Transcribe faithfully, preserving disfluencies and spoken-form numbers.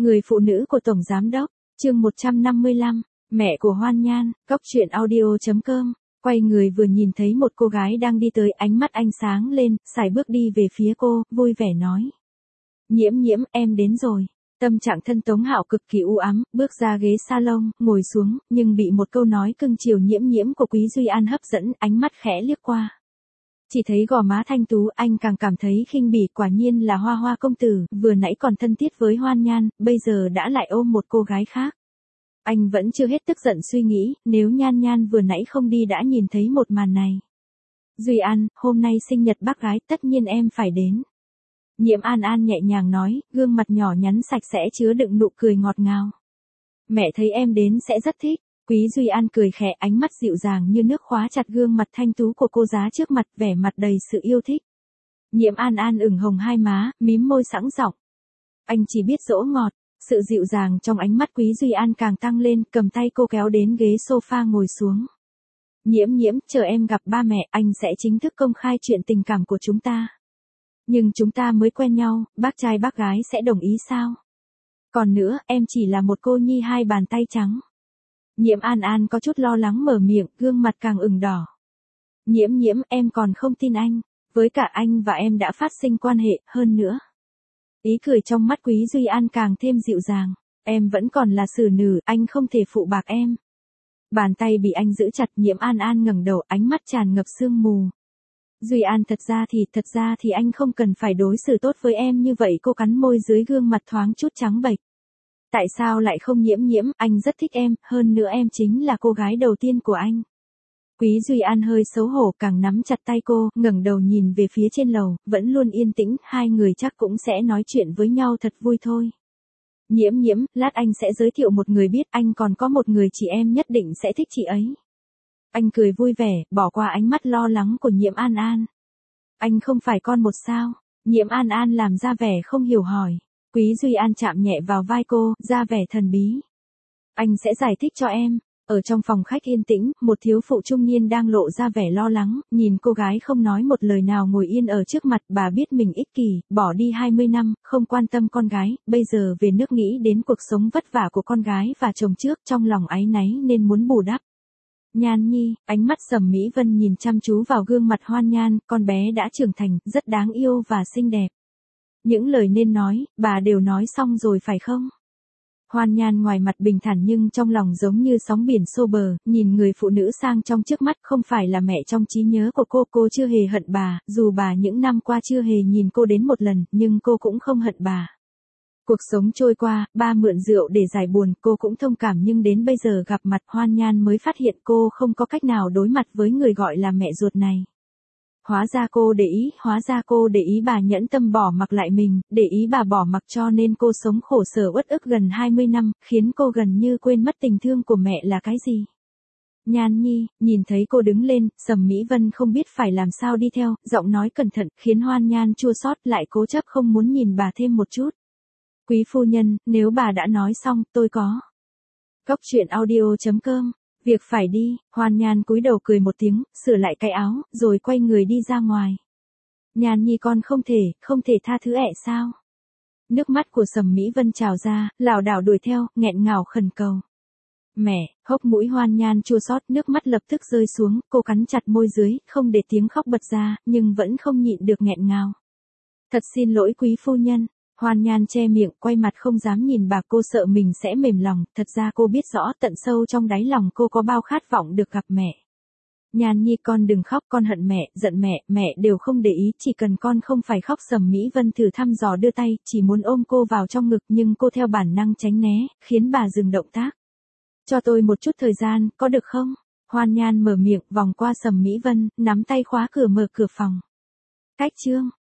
Người phụ nữ của Tổng Giám Đốc, chương một trăm năm mươi lăm, mẹ của Hoan Nhan, cóc truyện audio chấm com. Quay người vừa nhìn thấy một cô gái đang đi tới, ánh mắt anh sáng lên, sải bước đi về phía cô, vui vẻ nói. Nhiễm nhiễm, em đến rồi. Tâm trạng thân Tống Hạo cực kỳ u ám, bước ra ghế salon, ngồi xuống, nhưng bị một câu nói cưng chiều nhiễm nhiễm của Quý Duy An hấp dẫn, ánh mắt khẽ liếc qua. Chỉ thấy gò má thanh tú, anh càng cảm thấy khinh bỉ, quả nhiên là Hoa Hoa công tử, vừa nãy còn thân thiết với Hoan Nhan, bây giờ đã lại ôm một cô gái khác. Anh vẫn chưa hết tức giận suy nghĩ, nếu Nhan Nhan vừa nãy không đi đã nhìn thấy một màn này. Duy An, hôm nay sinh nhật bác gái, tất nhiên em phải đến. Nhiễm An An nhẹ nhàng nói, gương mặt nhỏ nhắn sạch sẽ chứa đựng nụ cười ngọt ngào. Mẹ thấy em đến sẽ rất thích. Quý Duy An cười khẽ, ánh mắt dịu dàng như nước khóa chặt gương mặt thanh tú của cô giá trước mặt, vẻ mặt đầy sự yêu thích. Nhiễm An An ửng hồng hai má, mím môi sẵn giọng. Anh chỉ biết dỗ ngọt. Sự dịu dàng trong ánh mắt Quý Duy An càng tăng lên, cầm tay cô kéo đến ghế sofa ngồi xuống. Nhiễm nhiễm, chờ em gặp ba mẹ, anh sẽ chính thức công khai chuyện tình cảm của chúng ta. Nhưng chúng ta mới quen nhau, bác trai bác gái sẽ đồng ý sao? Còn nữa, em chỉ là một cô nhi hai bàn tay trắng. Nhiễm An An có chút lo lắng mở miệng, gương mặt càng ửng đỏ. Nhiễm nhiễm, em còn không tin anh. Với cả anh và em đã phát sinh quan hệ, hơn nữa. Ý cười trong mắt Quý Duy An càng thêm dịu dàng. Em vẫn còn là xử nữ, anh không thể phụ bạc em. Bàn tay bị anh giữ chặt, Nhiễm An An ngẩng đầu, ánh mắt tràn ngập sương mù. Duy An, thật ra thì, thật ra thì anh không cần phải đối xử tốt với em như vậy. Cô cắn môi dưới gương mặt thoáng chút trắng bệch. Tại sao lại không nhiễm nhiễm, anh rất thích em, hơn nữa em chính là cô gái đầu tiên của anh. Quý Duy An hơi xấu hổ, càng nắm chặt tay cô, ngẩng đầu nhìn về phía trên lầu, vẫn luôn yên tĩnh, hai người chắc cũng sẽ nói chuyện với nhau thật vui thôi. Nhiễm nhiễm, lát anh sẽ giới thiệu một người biết, anh còn có một người chị em nhất định sẽ thích chị ấy. Anh cười vui vẻ, bỏ qua ánh mắt lo lắng của Nhiễm An An. Anh không phải con một sao? Nhiễm An An làm ra vẻ không hiểu hỏi. Quý Duy An chạm nhẹ vào vai cô, ra vẻ thần bí. Anh sẽ giải thích cho em. Ở trong phòng khách yên tĩnh, một thiếu phụ trung niên đang lộ ra vẻ lo lắng, nhìn cô gái không nói một lời nào ngồi yên ở trước mặt, bà biết mình ích kỷ, bỏ đi hai mươi năm, không quan tâm con gái, bây giờ về nước nghĩ đến cuộc sống vất vả của con gái và chồng trước, trong lòng áy náy nên muốn bù đắp. Nhan Nhi, ánh mắt Sầm Mỹ Vân nhìn chăm chú vào gương mặt Hoan Nhan, con bé đã trưởng thành, rất đáng yêu và xinh đẹp. Những lời nên nói, bà đều nói xong rồi phải không? Hoan Nhan ngoài mặt bình thản nhưng trong lòng giống như sóng biển xô bờ, nhìn người phụ nữ sang trong trước mắt không phải là mẹ trong trí nhớ của cô, cô chưa hề hận bà, dù bà những năm qua chưa hề nhìn cô đến một lần, nhưng cô cũng không hận bà. Cuộc sống trôi qua, ba mượn rượu để giải buồn, cô cũng thông cảm nhưng đến bây giờ gặp mặt Hoan Nhan mới phát hiện cô không có cách nào đối mặt với người gọi là mẹ ruột này. Hóa ra cô để ý, hóa ra cô để ý bà nhẫn tâm bỏ mặc lại mình, để ý bà bỏ mặc cho nên cô sống khổ sở uất ức gần hai mươi năm, khiến cô gần như quên mất tình thương của mẹ là cái gì. Nhan Nhi, nhìn thấy cô đứng lên, Sầm Mỹ Vân không biết phải làm sao đi theo, giọng nói cẩn thận, khiến Hoan Nhan chua xót lại cố chấp không muốn nhìn bà thêm một chút. Quý phu nhân, nếu bà đã nói xong, tôi có. Cóc truyện audio chấm com. Việc phải đi, Hoan Nhan cúi đầu cười một tiếng, sửa lại cái áo, rồi quay người đi ra ngoài. Nhan Nhi con không thể, không thể tha thứ ẹ sao? Nước mắt của Sầm Mỹ Vân trào ra, lảo đảo đuổi theo, nghẹn ngào khẩn cầu. Mẹ, hốc mũi Hoan Nhan chua xót, nước mắt lập tức rơi xuống, cô cắn chặt môi dưới, không để tiếng khóc bật ra, nhưng vẫn không nhịn được nghẹn ngào. Thật xin lỗi quý phu nhân. Hoan Nhan che miệng, quay mặt không dám nhìn bà, cô sợ mình sẽ mềm lòng, thật ra cô biết rõ tận sâu trong đáy lòng cô có bao khát vọng được gặp mẹ. Nhan Nhi con đừng khóc, con hận mẹ, giận mẹ, mẹ đều không để ý, chỉ cần con không phải khóc. Sầm Mỹ Vân thử thăm dò đưa tay, chỉ muốn ôm cô vào trong ngực nhưng cô theo bản năng tránh né, khiến bà dừng động tác. Cho tôi một chút thời gian, có được không? Hoan Nhan mở miệng, vòng qua Sầm Mỹ Vân, nắm tay khóa cửa mở cửa phòng. Cách chương.